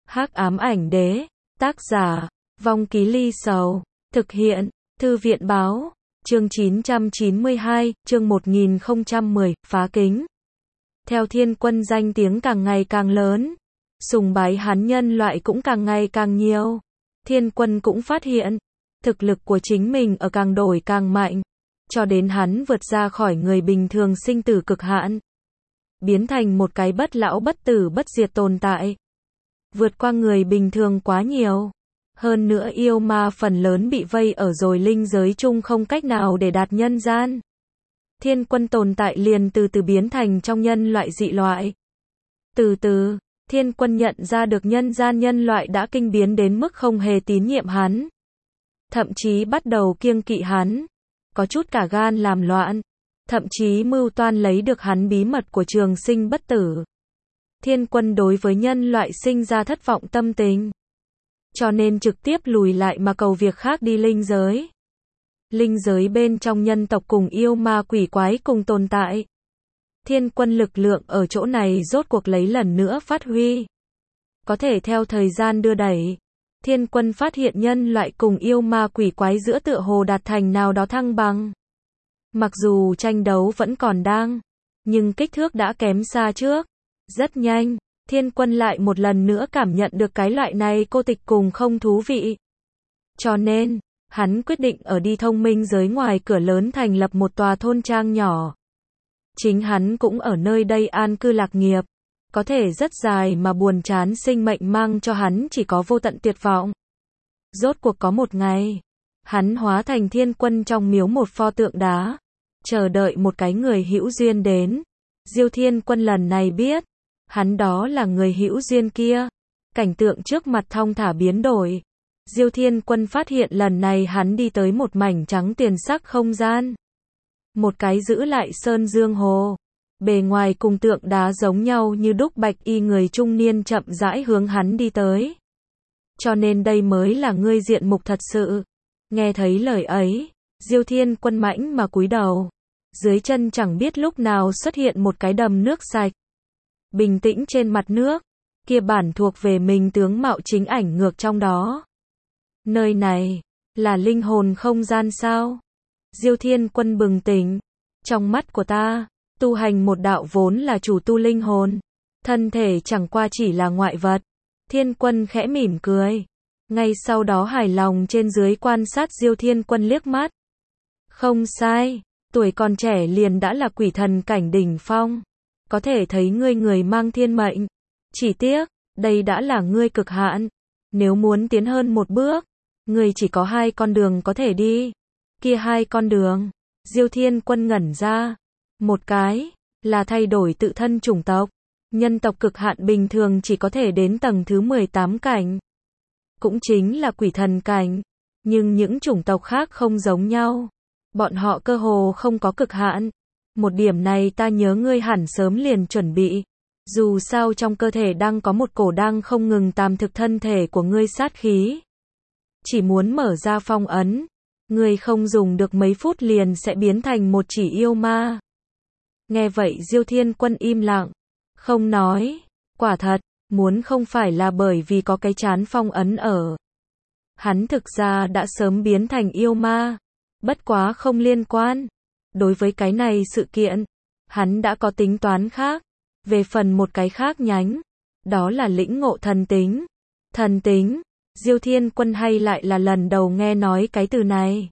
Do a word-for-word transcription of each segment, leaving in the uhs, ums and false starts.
Hắc ám ảnh đế, tác giả, Vong Ký Ly Sầu, thực hiện, Thư viện báo, chương chín trăm chín mươi hai, chương một nghìn không trăm mười, phá kính. Theo Thiên Quân danh tiếng càng ngày càng lớn, sùng bái hắn nhân loại cũng càng ngày càng nhiều. Thiên Quân cũng phát hiện, thực lực của chính mình ở càng đổi càng mạnh, cho đến hắn vượt ra khỏi người bình thường sinh tử cực hạn, biến thành một cái bất lão bất tử bất diệt tồn tại. Vượt qua người bình thường quá nhiều. Hơn nữa yêu ma phần lớn bị vây ở rồi linh giới chung không cách nào để đạt nhân gian. Thiên Quân tồn tại liền từ từ biến thành trong nhân loại dị loại. Từ từ, Thiên Quân nhận ra được nhân gian nhân loại đã kinh biến đến mức không hề tín nhiệm hắn. Thậm chí bắt đầu kiêng kỵ hắn. Có chút cả gan làm loạn. Thậm chí mưu toan lấy được hắn bí mật của trường sinh bất tử. Thiên Quân đối với nhân loại sinh ra thất vọng tâm tình. Cho nên trực tiếp lùi lại mà cầu việc khác đi linh giới. Linh giới bên trong nhân tộc cùng yêu ma quỷ quái cùng tồn tại. Thiên Quân lực lượng ở chỗ này rốt cuộc lấy lần nữa phát huy. Có thể theo thời gian đưa đẩy, Thiên Quân phát hiện nhân loại cùng yêu ma quỷ quái giữa tựa hồ đạt thành nào đó thăng bằng. Mặc dù tranh đấu vẫn còn đang, nhưng kích thước đã kém xa trước. Rất nhanh, Thiên Quân lại một lần nữa cảm nhận được cái loại này cô tịch cùng không thú vị. Cho nên, hắn quyết định ở đi thông minh giới ngoài cửa lớn thành lập một tòa thôn trang nhỏ. Chính hắn cũng ở nơi đây an cư lạc nghiệp. Có thể rất dài mà buồn chán sinh mệnh mang cho hắn chỉ có vô tận tuyệt vọng. Rốt cuộc có một ngày, hắn hóa thành Thiên Quân trong miếu một pho tượng đá, chờ đợi một cái người hữu duyên đến. Diêu Thiên Quân lần này biết, hắn đó là người hữu duyên kia. Cảnh tượng trước mặt thong thả biến đổi. Diêu Thiên Quân phát hiện lần này hắn đi tới một mảnh trắng tiền sắc không gian. Một cái giữ lại sơn dương hồ. Bề ngoài cùng tượng đá giống nhau như đúc bạch y người trung niên chậm rãi hướng hắn đi tới. Cho nên đây mới là ngươi diện mục thật sự. Nghe thấy lời ấy, Diêu Thiên Quân mãnh mà cúi đầu. Dưới chân chẳng biết lúc nào xuất hiện một cái đầm nước sạch. Bình tĩnh trên mặt nước, kia bản thuộc về mình tướng mạo chính ảnh ngược trong đó. Nơi này, là linh hồn không gian sao? Diêu Thiên Quân bừng tỉnh. Trong mắt của ta, tu hành một đạo vốn là chủ tu linh hồn. Thân thể chẳng qua chỉ là ngoại vật. Thiên Quân khẽ mỉm cười. Ngay sau đó hài lòng trên dưới quan sát Diêu Thiên Quân liếc mắt. Không sai, tuổi còn trẻ liền đã là quỷ thần cảnh đỉnh phong. Có thể thấy ngươi người mang thiên mệnh. Chỉ tiếc, đây đã là ngươi cực hạn. Nếu muốn tiến hơn một bước, ngươi chỉ có hai con đường có thể đi. Kia hai con đường, Diêu Thiên Quân ngẩn ra. Một cái, là thay đổi tự thân chủng tộc. Nhân tộc cực hạn bình thường chỉ có thể đến tầng thứ mười tám cảnh. Cũng chính là quỷ thần cảnh. Nhưng những chủng tộc khác không giống nhau. Bọn họ cơ hồ không có cực hạn. Một điểm này ta nhớ ngươi hẳn sớm liền chuẩn bị. Dù sao trong cơ thể đang có một cổ đang không ngừng tàm thực thân thể của ngươi sát khí. Chỉ muốn mở ra phong ấn, ngươi không dùng được mấy phút liền sẽ biến thành một chỉ yêu ma. Nghe vậy Diêu Thiên Quân im lặng, không nói. Quả thật, muốn không phải là bởi vì có cái chán phong ấn ở. Hắn thực ra đã sớm biến thành yêu ma. Bất quá không liên quan. Đối với cái này sự kiện, hắn đã có tính toán khác. Về phần một cái khác nhánh, đó là lĩnh ngộ thần tính. Thần tính, Diêu Thiên Quân hay lại là lần đầu nghe nói cái từ này.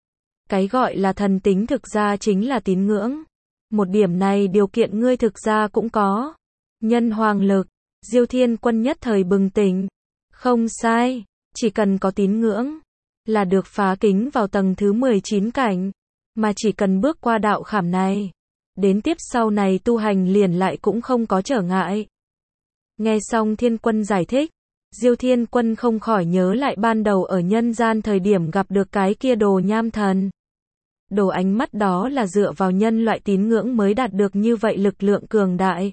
Cái gọi là thần tính thực ra chính là tín ngưỡng. Một điểm này điều kiện ngươi thực ra cũng có. Nhân hoàng lực, Diêu Thiên Quân nhất thời bừng tỉnh. Không sai, chỉ cần có tín ngưỡng, là được phá kính vào tầng thứ mười chín cảnh. Mà chỉ cần bước qua đạo khảm này, đến tiếp sau này tu hành liền lại cũng không có trở ngại. Nghe xong Thiên Quân giải thích, Diêu Thiên Quân không khỏi nhớ lại ban đầu ở nhân gian thời điểm gặp được cái kia đồ nham thần. Đồ ánh mắt đó là dựa vào nhân loại tín ngưỡng mới đạt được như vậy lực lượng cường đại.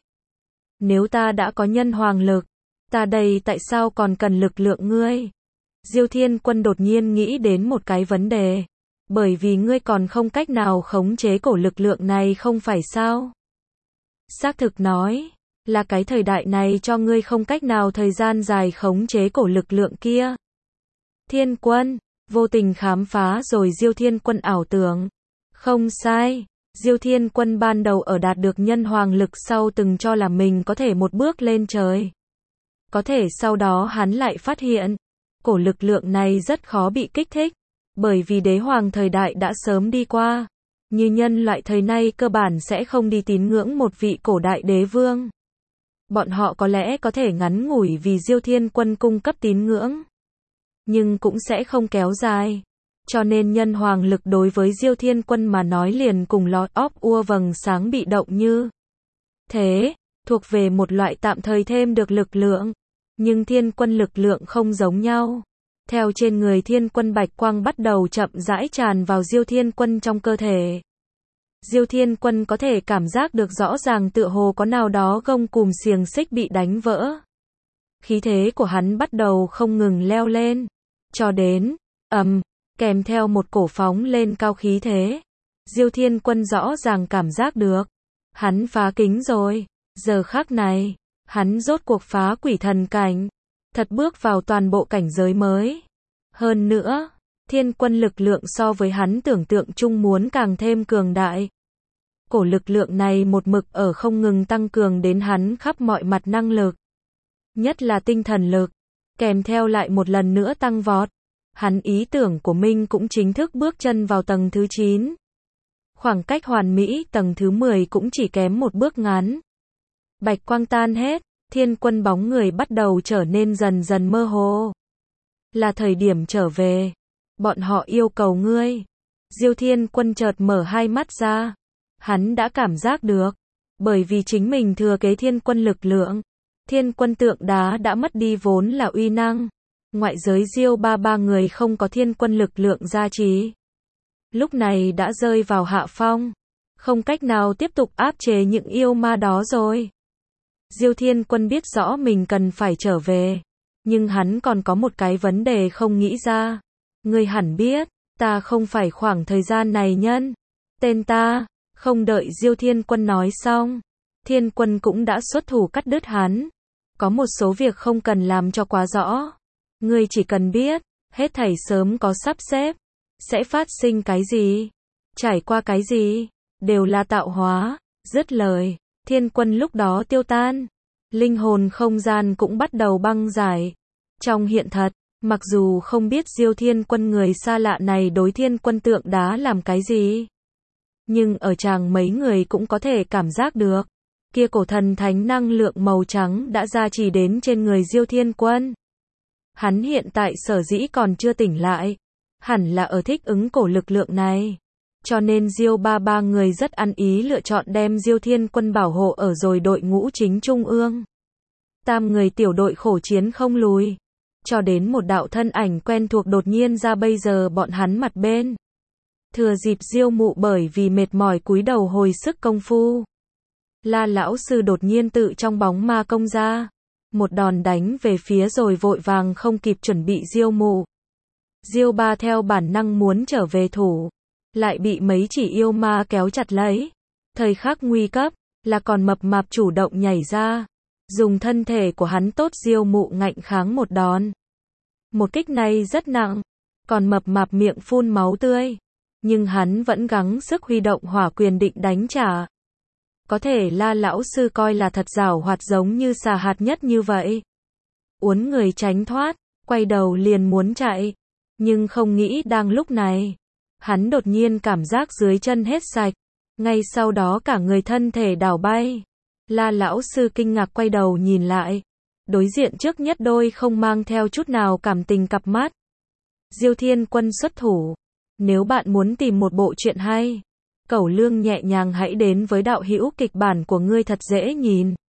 Nếu ta đã có nhân hoàng lực, ta đây tại sao còn cần lực lượng ngươi? Diêu Thiên Quân đột nhiên nghĩ đến một cái vấn đề. Bởi vì ngươi còn không cách nào khống chế cổ lực lượng này không phải sao? Xác thực nói, Là cái thời đại này cho ngươi không cách nào thời gian dài khống chế cổ lực lượng kia. Thiên Quân, vô tình khám phá rồi Diêu Thiên Quân ảo tưởng. Không sai, Diêu Thiên Quân ban đầu ở đạt được nhân hoàng lực sau từng cho là mình có thể một bước lên trời. Có thể sau đó hắn lại phát hiện, cổ lực lượng này rất khó bị kích thích, bởi vì đế hoàng thời đại đã sớm đi qua. Như nhân loại thời nay cơ bản sẽ không đi tín ngưỡng một vị cổ đại đế vương. Bọn họ có lẽ có thể ngắn ngủi vì Diêu Thiên Quân cung cấp tín ngưỡng, nhưng cũng sẽ không kéo dài. Cho nên nhân hoàng lực đối với Diêu Thiên Quân mà nói liền cùng Lord of Ua vầng sáng bị động như thế, thuộc về một loại tạm thời thêm được lực lượng. Nhưng Thiên Quân lực lượng không giống nhau. Theo trên người Thiên Quân bạch quang bắt đầu chậm rãi tràn vào Diêu Thiên Quân trong cơ thể. Diêu Thiên Quân có thể cảm giác được rõ ràng tựa hồ có nào đó gông cùm xiềng xích bị đánh vỡ. Khí thế của hắn bắt đầu không ngừng leo lên, cho đến ầm, kèm theo một cổ phóng lên cao khí thế. Diêu Thiên Quân rõ ràng cảm giác được, hắn phá kính rồi. Giờ khắc này, hắn rốt cuộc phá quỷ thần cảnh, thật bước vào toàn bộ cảnh giới mới. Hơn nữa, Thiên Quân lực lượng so với hắn tưởng tượng chung muốn càng thêm cường đại. Cổ lực lượng này một mực ở không ngừng tăng cường đến hắn khắp mọi mặt năng lực. Nhất là tinh thần lực, kèm theo lại một lần nữa tăng vọt. Hắn ý tưởng của mình cũng chính thức bước chân vào tầng thứ chín. Khoảng cách hoàn mỹ tầng thứ mười cũng chỉ kém một bước ngắn. Bạch quang tan hết, Thiên Quân bóng người bắt đầu trở nên dần dần mơ hồ. Là thời điểm trở về. Bọn họ yêu cầu ngươi. Diêu Thiên Quân chợt mở hai mắt ra. Hắn đã cảm giác được. Bởi vì chính mình thừa kế Thiên Quân lực lượng. Thiên Quân tượng đá đã mất đi vốn là uy năng. Ngoại giới Diêu ba ba người không có Thiên Quân lực lượng gia trì. Lúc này đã rơi vào hạ phong. Không cách nào tiếp tục áp chế những yêu ma đó rồi. Diêu Thiên Quân biết rõ mình cần phải trở về. Nhưng hắn còn có một cái vấn đề không nghĩ ra. Ngươi hẳn biết, ta không phải khoảng thời gian này nhân. Tên ta, không đợi Diêu Thiên Quân nói xong. Thiên Quân cũng đã xuất thủ cắt đứt hắn. Có một số việc không cần làm cho quá rõ. Ngươi chỉ cần biết, hết thảy sớm có sắp xếp. Sẽ phát sinh cái gì? Trải qua cái gì? Đều là tạo hóa. Dứt lời, Thiên Quân lúc đó tiêu tan. Linh hồn không gian cũng bắt đầu băng giải. Trong hiện thật, mặc dù không biết Diêu Thiên Quân người xa lạ này đối Thiên Quân tượng đá làm cái gì, nhưng ở chàng mấy người cũng có thể cảm giác được. Kia cổ thần thánh năng lượng màu trắng đã gia trì đến trên người Diêu Thiên Quân. Hắn hiện tại sở dĩ còn chưa tỉnh lại, hẳn là ở thích ứng cổ lực lượng này. Cho nên Diêu ba ba người rất ăn ý lựa chọn đem Diêu Thiên Quân bảo hộ ở rồi đội ngũ chính trung ương. Tam người tiểu đội khổ chiến không lùi. Cho đến một đạo thân ảnh quen thuộc đột nhiên ra bây giờ bọn hắn mặt bên. Thừa dịp Diêu mụ bởi vì mệt mỏi cúi đầu hồi sức công phu. La lão sư đột nhiên tự trong bóng ma công ra. Một đòn đánh về phía rồi vội vàng không kịp chuẩn bị Diêu mụ. Diêu ba theo bản năng muốn trở về thủ. Lại bị mấy chỉ yêu ma kéo chặt lấy. Thời khắc nguy cấp, là còn mập mạp chủ động nhảy ra. Dùng thân thể của hắn tốt Diêu mụ ngạnh kháng một đòn. Một kích này rất nặng. Còn mập mạp miệng phun máu tươi. Nhưng hắn vẫn gắng sức huy động hỏa quyền định đánh trả. Có thể La lão sư coi là thật giảo hoạt giống như xà hạt nhất như vậy. Uốn người tránh thoát, quay đầu liền muốn chạy. Nhưng không nghĩ đang lúc này. Hắn đột nhiên cảm giác dưới chân hết sạch. Ngay sau đó cả người thân thể đảo bay. La lão sư kinh ngạc quay đầu nhìn lại. Đối diện trước nhất đôi không mang theo chút nào cảm tình cặp mắt. Diêu Thiên Quân xuất thủ. Nếu bạn muốn tìm một bộ truyện hay, Cẩu Lương nhẹ nhàng hãy đến với đạo hữu kịch bản của ngươi thật dễ nhìn.